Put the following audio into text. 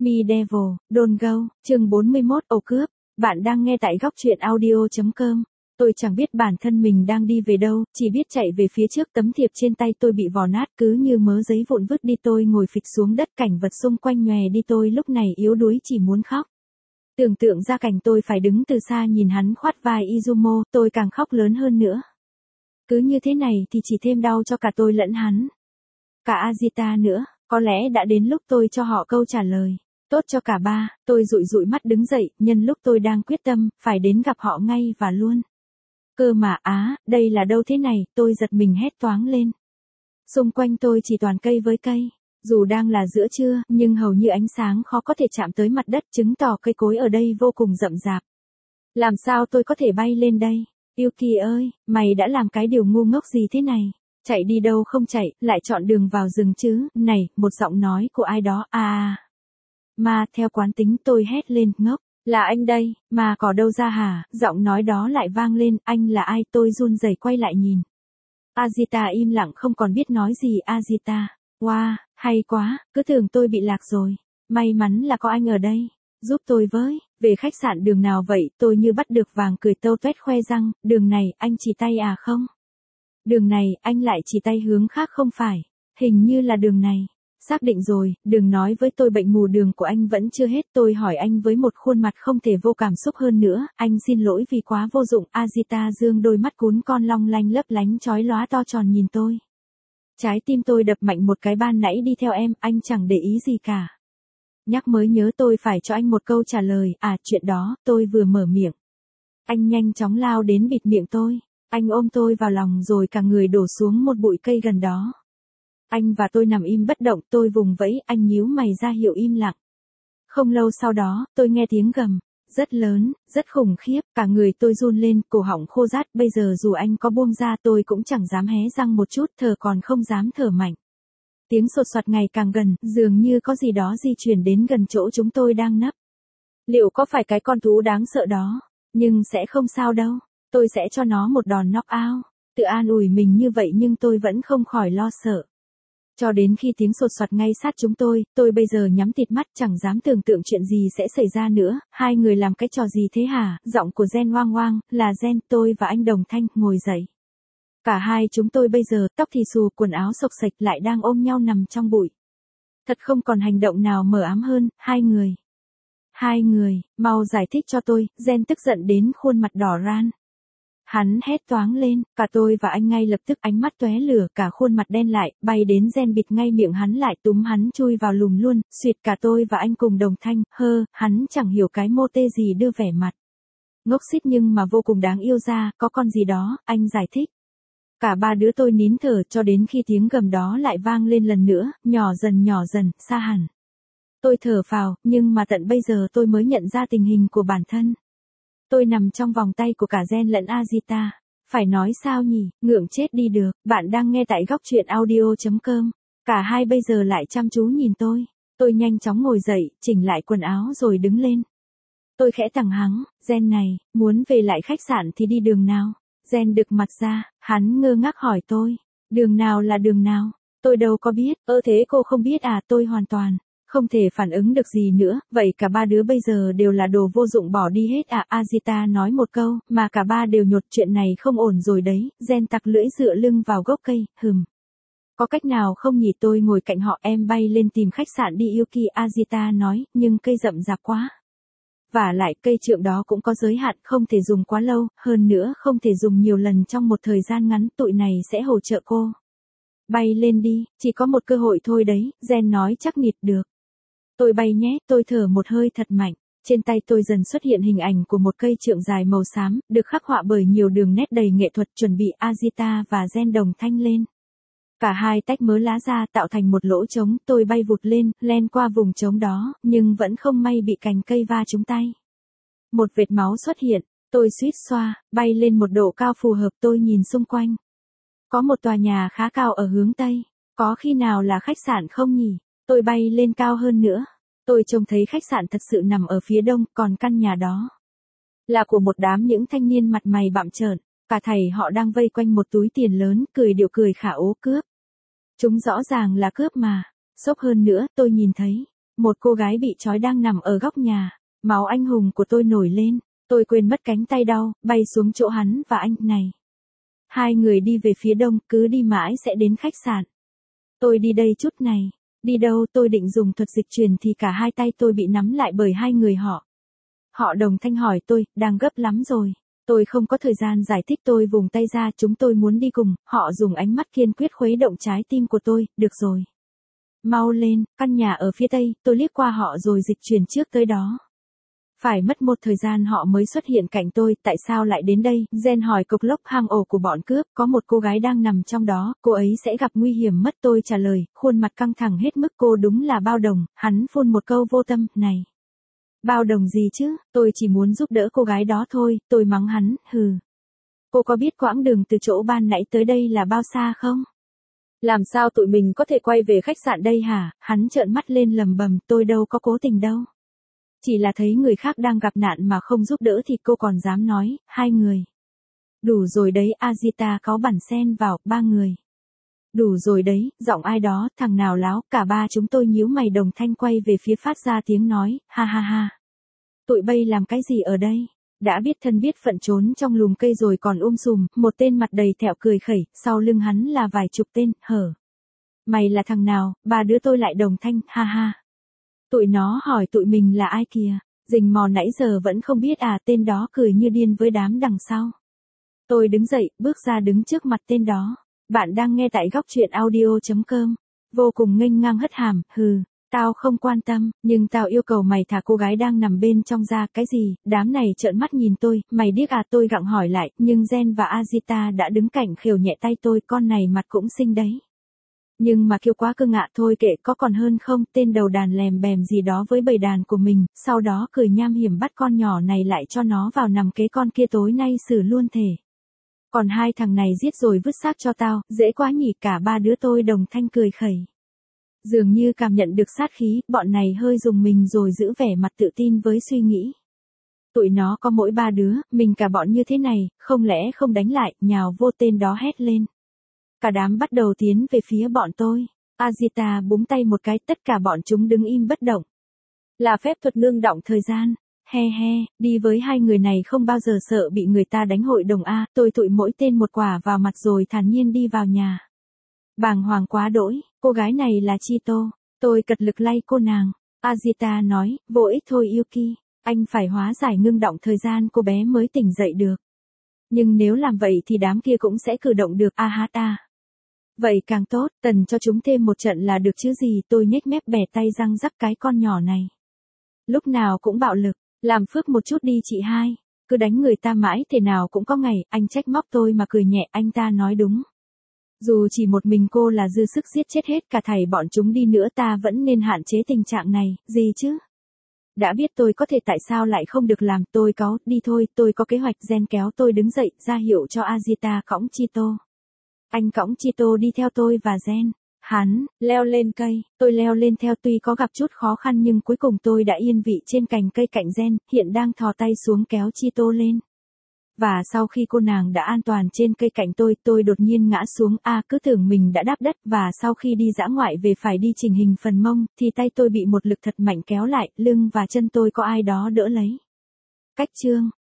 Me Devil, Don't Go, chương 41, ổ cướp. Bạn đang nghe tại góc truyện audio.com. Tôi chẳng biết bản thân mình đang đi về đâu, chỉ biết chạy về phía trước. Tấm thiệp trên tay tôi bị vò nát cứ như mớ giấy vụn vứt đi. Tôi ngồi phịch xuống đất, cảnh vật xung quanh nhòe đi. Tôi lúc này yếu đuối chỉ muốn khóc. Tưởng tượng ra cảnh tôi phải đứng từ xa nhìn hắn khoát vai Izumo, tôi càng khóc lớn hơn nữa. Cứ như thế này thì chỉ thêm đau cho cả tôi lẫn hắn. Cả Azita nữa, có lẽ đã đến lúc tôi cho họ câu trả lời. Tốt cho cả ba, tôi dụi dụi mắt đứng dậy, nhân lúc tôi đang quyết tâm, phải đến gặp họ ngay và luôn. Cơ mà đây là đâu thế này, tôi giật mình hét toáng lên. Xung quanh tôi chỉ toàn cây với cây. Dù đang là giữa trưa, nhưng hầu như ánh sáng khó có thể chạm tới mặt đất, chứng tỏ cây cối ở đây vô cùng rậm rạp. Làm sao tôi có thể bay lên đây? Yuki ơi, mày đã làm cái điều ngu ngốc gì thế này? Chạy đi đâu không chạy, lại chọn đường vào rừng chứ? Này, một giọng nói của ai đó, Mà, theo quán tính tôi hét lên, ngốc, là anh đây, mà có đâu ra hả? Giọng nói đó lại vang lên, anh là ai? Tôi run rẩy quay lại nhìn. Azita im lặng không còn biết nói gì. Azita, wow, hay quá, cứ tưởng tôi bị lạc rồi. May mắn là có anh ở đây, giúp tôi với. Về khách sạn đường nào vậy? Tôi như bắt được vàng cười tâu tuét khoe răng, đường này, anh chỉ tay không? Đường này, anh lại chỉ tay hướng khác không phải, hình như là đường này. Xác định rồi, đừng nói với tôi bệnh mù đường của anh vẫn chưa hết. Tôi hỏi anh với một khuôn mặt không thể vô cảm xúc hơn nữa, anh xin lỗi vì quá vô dụng. Azita dương đôi mắt cún con long lanh lấp lánh chói lóa to tròn nhìn tôi. Trái tim tôi đập mạnh một cái. Ban nãy đi theo em, anh chẳng để ý gì cả. Nhắc mới nhớ tôi phải cho anh một câu trả lời. Chuyện đó, tôi vừa mở miệng. Anh nhanh chóng lao đến bịt miệng tôi. Anh ôm tôi vào lòng rồi cả người đổ xuống một bụi cây gần đó. Anh và tôi nằm im bất động, tôi vùng vẫy, anh nhíu mày ra hiệu im lặng. Không lâu sau đó, tôi nghe tiếng gầm, rất lớn, rất khủng khiếp, cả người tôi run lên, cổ họng khô rát. Bây giờ dù anh có buông ra tôi cũng chẳng dám hé răng một chút, thở còn không dám thở mạnh. Tiếng sột soạt ngày càng gần, dường như có gì đó di chuyển đến gần chỗ chúng tôi đang nấp. Liệu có phải cái con thú đáng sợ đó? Nhưng sẽ không sao đâu, tôi sẽ cho nó một đòn knock out. Tự an ủi mình như vậy nhưng tôi vẫn không khỏi lo sợ. Cho đến khi tiếng sột soạt ngay sát chúng tôi bây giờ nhắm tịt mắt chẳng dám tưởng tượng chuyện gì sẽ xảy ra nữa. Hai người làm cái trò gì thế hả? Giọng của Gen hoang hoang, là Gen. Tôi và anh Đồng Thanh ngồi dậy. Cả hai chúng tôi bây giờ tóc thì xù, quần áo xộc xệch, lại đang ôm nhau nằm trong bụi. Thật không còn hành động nào mờ ám hơn. Hai người, mau giải thích cho tôi. Gen tức giận đến khuôn mặt đỏ ran. Hắn hét toáng lên, cả tôi và anh ngay lập tức ánh mắt tóe lửa, cả khuôn mặt đen lại, bay đến Gen bịt ngay miệng hắn lại, túm hắn chui vào lùm luôn. Suýt, cả tôi và anh cùng đồng thanh, hắn chẳng hiểu cái mô tê gì đưa vẻ mặt ngốc xít nhưng mà vô cùng đáng yêu ra, có con gì đó, anh giải thích. Cả ba đứa tôi nín thở cho đến khi tiếng gầm đó lại vang lên lần nữa, nhỏ dần, xa hẳn. Tôi thở phào, nhưng mà tận bây giờ tôi mới nhận ra tình hình của bản thân. Tôi nằm trong vòng tay của cả Gen lẫn Azita. Phải nói sao nhỉ, ngượng chết đi được. Bạn đang nghe tại góc truyện audio.com. Cả hai bây giờ lại chăm chú nhìn tôi. Tôi nhanh chóng ngồi dậy, chỉnh lại quần áo rồi đứng lên. Tôi khẽ thẳng hắng, Gen này, muốn về lại khách sạn thì đi đường nào? Gen đực mặt ra, hắn ngơ ngác hỏi tôi. Đường nào là đường nào? Tôi đâu có biết. Thế cô không biết à? Tôi hoàn toàn không thể phản ứng được gì nữa, vậy cả ba đứa bây giờ đều là đồ vô dụng bỏ đi hết à? Azita nói một câu, mà cả ba đều nhột. Chuyện này không ổn rồi đấy. Gen tặc lưỡi dựa lưng vào gốc cây, Có cách nào không nhỉ? Tôi ngồi cạnh họ, em bay lên tìm khách sạn đi Yuki. Azita nói, nhưng cây rậm rạp quá. Vả lại cây trượng đó cũng có giới hạn, không thể dùng quá lâu, hơn nữa không thể dùng nhiều lần trong một thời gian ngắn, tụi này sẽ hỗ trợ cô. Bay lên đi, chỉ có một cơ hội thôi đấy, Gen nói chắc nịch được. Tôi bay nhé, tôi thở một hơi thật mạnh. Trên tay tôi dần xuất hiện hình ảnh của một cây trượng dài màu xám, được khắc họa bởi nhiều đường nét đầy nghệ thuật. Chuẩn bị. Azita và Gen đồng thanh lên. Cả hai tách mớ lá ra tạo thành một lỗ trống, tôi bay vụt lên, len qua vùng trống đó, nhưng vẫn không may bị cành cây va trúng tay. Một vệt máu xuất hiện, tôi suýt xoa, bay lên một độ cao phù hợp. Tôi nhìn xung quanh. Có một tòa nhà khá cao ở hướng Tây, có khi nào là khách sạn không nhỉ? Tôi bay lên cao hơn nữa. Tôi trông thấy khách sạn thật sự nằm ở phía đông, còn căn nhà đó là của một đám những thanh niên mặt mày bặm trợn, cả thảy họ đang vây quanh một túi tiền lớn, cười điệu cười khả ố. Cướp. Chúng rõ ràng là cướp mà. Sốc hơn nữa, tôi nhìn thấy Một cô gái bị trói đang nằm ở góc nhà. Máu anh hùng của tôi nổi lên. Tôi quên mất cánh tay đau, bay xuống chỗ hắn và anh này. Hai người đi về phía đông, cứ đi mãi sẽ đến khách sạn. Tôi đi đây chút này. Đi đâu? Tôi định dùng thuật dịch chuyển thì cả hai tay tôi bị nắm lại bởi hai người họ. Họ đồng thanh hỏi tôi, đang gấp lắm rồi. Tôi không có thời gian giải thích, tôi vùng tay ra, chúng tôi muốn đi cùng. Họ dùng ánh mắt kiên quyết khuấy động trái tim của tôi. Được rồi. Mau lên, căn nhà ở phía tây. Tôi liếc qua họ rồi dịch chuyển trước tới đó. Phải mất một thời gian họ mới xuất hiện cạnh tôi. Tại sao lại đến đây? Jen hỏi. Cục lốc hang ổ của bọn cướp, có một cô gái đang nằm trong đó, cô ấy sẽ gặp nguy hiểm mất. Tôi trả lời, khuôn mặt căng thẳng hết mức. Cô đúng là Bao Đồng. Hắn phun một câu vô tâm. Này, Bao Đồng gì chứ? Tôi chỉ muốn giúp đỡ cô gái đó thôi. Tôi mắng hắn. Hừ. Cô có biết quãng đường từ chỗ ban nãy tới đây là bao xa không? Làm sao tụi mình có thể quay về khách sạn đây hả? Hắn trợn mắt lên lầm bầm. Tôi đâu có cố tình đâu. Chỉ là thấy người khác đang gặp nạn mà không giúp đỡ thì cô còn dám nói. Hai người. Đủ rồi đấy. Azita có bản xen vào. Ba người. Đủ rồi đấy. Giọng ai đó. Thằng nào láo? Cả ba chúng tôi nhíu mày đồng thanh quay về phía phát ra tiếng nói. Ha ha ha. Tụi bay làm cái gì ở đây? Đã biết thân biết phận trốn trong lùm cây rồi còn sùm. Một tên mặt đầy thẹo cười khẩy. Sau lưng hắn là vài chục tên. Hở. Mày là thằng nào? Ba đứa tôi lại đồng thanh. Ha ha. Tụi nó hỏi tụi mình là ai kìa. Rình mò nãy giờ vẫn không biết à? Tên đó cười như điên với đám đằng sau. Tôi đứng dậy, bước ra đứng trước mặt tên đó. Bạn đang nghe tại góc truyện audio.com. Vô cùng nghênh ngang hất hàm. Hừ. Tao không quan tâm, nhưng tao yêu cầu mày thả cô gái đang nằm bên trong ra. Cái gì? Đám này trợn mắt nhìn tôi. Mày điếc à? Tôi gặng hỏi lại. Nhưng Jen và Azita đã đứng cạnh khều nhẹ tay tôi. Con này mặt cũng xinh đấy. Nhưng mà kêu quá cưng ạ. Thôi kệ, có còn hơn không? Tên đầu đàn lèm bèm gì đó với bầy đàn của mình. Sau đó cười nham hiểm bắt con nhỏ này lại cho nó vào nằm kế con kia tối nay xử luôn thể. Còn hai thằng này giết rồi vứt xác cho tao. Dễ quá nhỉ. Cả ba đứa tôi đồng thanh cười khẩy. Dường như cảm nhận được sát khí, bọn này hơi dùng mình rồi giữ vẻ mặt tự tin với suy nghĩ. Tụi nó có mỗi ba đứa, mình cả bọn như thế này, không lẽ không đánh lại? Nhào vô, tên đó hét lên. Cả đám bắt đầu tiến về phía bọn tôi. Azita búng tay một cái, tất cả bọn chúng đứng im bất động. Là phép thuật ngưng động thời gian. He he, đi với hai người này không bao giờ sợ bị người ta đánh hội đồng a. Tôi tụi mỗi tên một quả vào mặt rồi thản nhiên đi vào nhà. Bàng hoàng quá đỗi. Cô gái này là Chito. Tôi cật lực lay cô nàng. Azita nói, vô ích thôi Yuki. Anh phải hóa giải ngưng động thời gian cô bé mới tỉnh dậy được. Nhưng nếu làm vậy thì đám kia cũng sẽ cử động được. Ahata. Vậy càng tốt, tần cho chúng thêm một trận là được chứ gì. Tôi nhếch mép bẻ tay răng rắc cái con nhỏ này. Lúc nào cũng bạo lực. Làm phước một chút đi chị hai. Cứ đánh người ta mãi thế nào cũng có ngày. Anh trách móc tôi mà cười nhẹ. Anh ta nói đúng. Dù chỉ một mình cô là dư sức giết chết hết cả thảy bọn chúng đi nữa, ta vẫn nên hạn chế tình trạng này. Gì chứ? Đã biết tôi có thể, tại sao lại không được làm? Tôi có, đi thôi, tôi có kế hoạch. Jen kéo tôi đứng dậy, ra hiệu cho Azita cõng Chito. Anh cõng Chito đi theo tôi và Jen. Hắn leo lên cây, tôi leo lên theo, tuy có gặp chút khó khăn nhưng cuối cùng tôi đã yên vị trên cành cây cạnh Jen, hiện đang thò tay xuống kéo Chito lên. Và sau khi cô nàng đã an toàn trên cây cạnh tôi đột nhiên ngã xuống. Cứ tưởng mình đã đáp đất. Và sau khi đi dã ngoại về phải đi chỉnh hình phần mông, thì tay tôi bị một lực thật mạnh kéo lại, lưng và chân tôi có ai đó đỡ lấy. Cách chương